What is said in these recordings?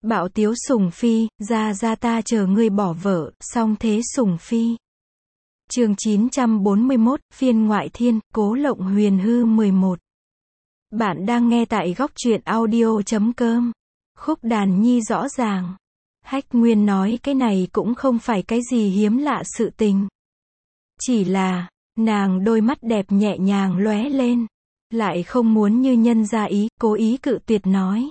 Bạo tiếu sủng phi, ra ta chờ ngươi bỏ vợ, song thế sủng phi. Chương 941, phiên ngoại thiên, Cố Lộng Huyền Hư 11. Bạn đang nghe tại góc truyện audio.com. Khúc Đàn Nhi rõ ràng. Hách Nguyên nói cái này cũng không phải cái gì hiếm lạ sự tình. Chỉ là, nàng đôi mắt đẹp nhẹ nhàng lóe lên. Lại không muốn như nhân ra ý, cố ý cự tuyệt nói.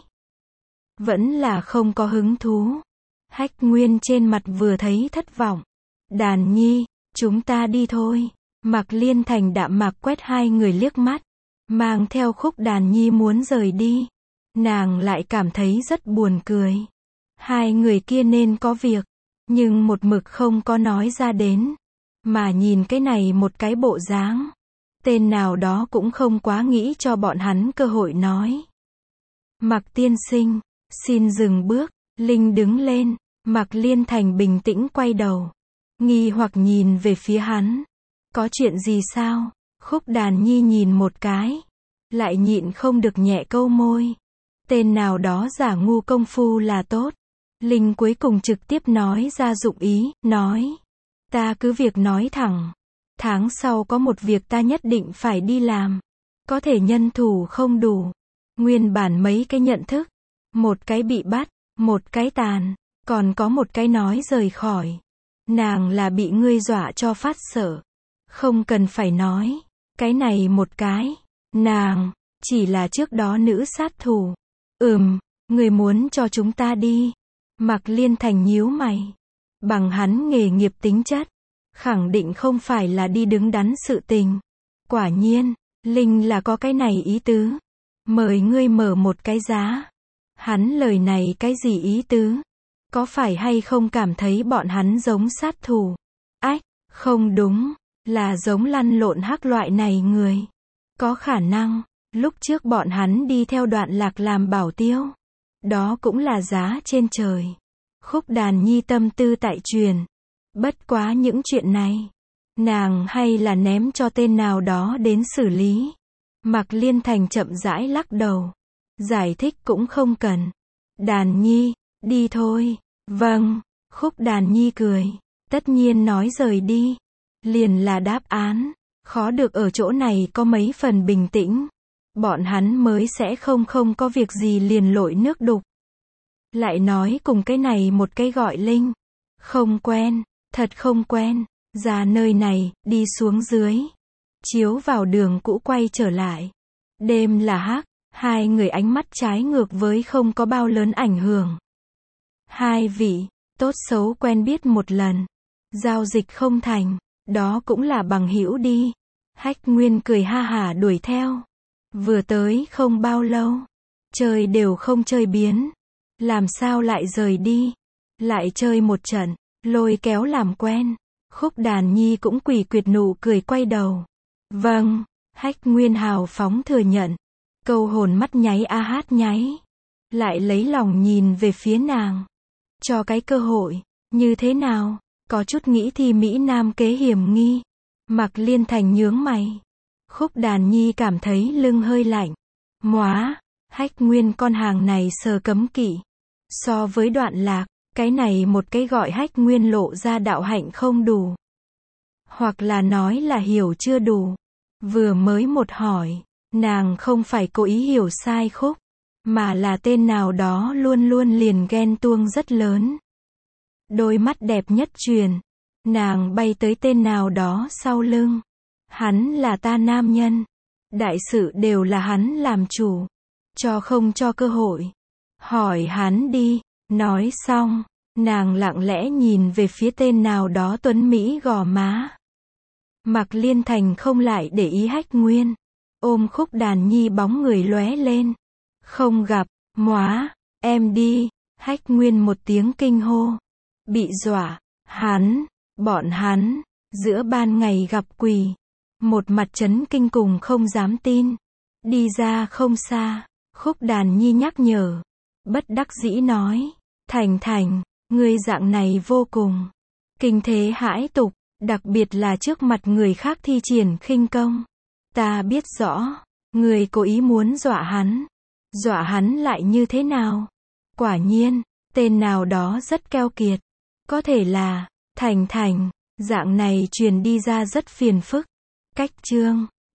Vẫn là không có hứng thú. Hách Nguyên trên mặt vừa thấy thất vọng. Đàn Nhi, chúng ta đi thôi. Mạc Liên Thành đạm mạc quét hai người liếc mắt. Mang theo Khúc Đàn Nhi muốn rời đi. Nàng lại cảm thấy rất buồn cười. Hai người kia nên có việc. Nhưng một mực không có nói ra đến. Mà nhìn cái này một cái bộ dáng. Tên nào đó cũng không quá nghĩ cho bọn hắn cơ hội nói. Mạc tiên sinh, xin dừng bước. Linh đứng lên. Mạc Liên Thành bình tĩnh quay đầu. Nghi hoặc nhìn về phía hắn. Có chuyện gì sao? Khúc Đàn Nhi nhìn một cái. Lại nhịn không được nhẹ câu môi. Tên nào đó giả ngu công phu là tốt. Linh cuối cùng trực tiếp nói ra dụng ý, nói. Ta cứ việc nói thẳng. Tháng sau có một việc ta nhất định phải đi làm. Có thể nhân thủ không đủ. Nguyên bản mấy cái nhận thức. Một cái bị bắt, một cái tàn, còn có một cái nói rời khỏi. Nàng là bị ngươi dọa cho phát sợ. Không cần phải nói. Cái này một cái. Nàng, chỉ là trước đó nữ sát thủ. Người muốn cho chúng ta đi. Mạc Liên Thành nhíu mày. Bằng hắn nghề nghiệp tính chất. Khẳng định không phải là đi đứng đắn sự tình. Quả nhiên, Linh là có cái này ý tứ. Mời ngươi mở một cái giá. Hắn lời này cái gì ý tứ? Có phải hay không cảm thấy bọn hắn giống sát thủ? Ách, không đúng, là giống lăn lộn hắc loại này người. Có khả năng, lúc trước bọn hắn đi theo Đoạn Lạc làm bảo tiêu. Đó cũng là giá trên trời. Khúc Đàn Nhi tâm tư tại truyền. Bất quá những chuyện này, nàng hay là ném cho tên nào đó đến xử lý. Mạc Liên Thành chậm rãi lắc đầu. Giải thích cũng không cần. Đàn Nhi, đi thôi. Vâng, Khúc Đàn Nhi cười. Tất nhiên nói rời đi. Liền là đáp án. Khó được ở chỗ này có mấy phần bình tĩnh. Bọn hắn mới sẽ không có việc gì liền lội nước đục. Lại nói cùng cái này một cái gọi Linh. Không quen, thật không quen. Ra nơi này, đi xuống dưới. Chiếu vào đường cũ quay trở lại. Đêm là hắc. Hai người ánh mắt trái ngược với không có bao lớn ảnh hưởng. Hai vị, tốt xấu quen biết một lần. Giao dịch không thành, đó cũng là bằng hữu đi. Hách Nguyên cười ha hả đuổi theo. Vừa tới không bao lâu. Chơi đều không chơi biến. Làm sao lại rời đi. Lại chơi một trận, lôi kéo làm quen. Khúc Đàn Nhi cũng quỷ quyệt nụ cười quay đầu. Vâng, Hách Nguyên hào phóng thừa nhận. Câu hồn mắt nháy a hát nháy. Lại lấy lòng nhìn về phía nàng. Cho cái cơ hội, như thế nào? Có chút nghĩ thì Mỹ Nam kế hiểm nghi. Mạc Liên Thành nhướng mày. Khúc Đàn Nhi cảm thấy lưng hơi lạnh. Móa, Hách Nguyên con hàng này sờ cấm kỵ. So với Đoạn Lạc, cái này một cái gọi Hách Nguyên lộ ra đạo hạnh không đủ. Hoặc là nói là hiểu chưa đủ. Vừa mới một hỏi. Nàng không phải cố ý hiểu sai Khúc, mà là tên nào đó luôn luôn liền ghen tuông rất lớn. Đôi mắt đẹp nhất truyền. Nàng bay tới tên nào đó sau lưng. Hắn là ta nam nhân. Đại sự đều là hắn làm chủ. Cho không cho cơ hội. Hỏi hắn đi. Nói xong, nàng lặng lẽ nhìn về phía tên nào đó tuấn Mỹ gò má. Mạc Liên Thành không lại để ý Hách Nguyên. Ôm Khúc Đàn Nhi bóng người lóe lên. Không gặp, móa, em đi. Hách Nguyên một tiếng kinh hô. Bị dọa, bọn hắn, giữa ban ngày gặp quỷ. Một mặt chấn kinh cùng không dám tin. Đi ra không xa, Khúc Đàn Nhi nhắc nhở. Bất đắc dĩ nói. Thành, ngươi dạng này vô cùng. Kinh thế hãi tục, đặc biệt là trước mặt người khác thi triển khinh công. Ta biết rõ, người cố ý muốn dọa hắn. Dọa hắn lại như thế nào? Quả nhiên, Tên nào đó rất keo kiệt. Có thể là Thành Thành. Dạng này truyền đi ra rất phiền phức. Cách chương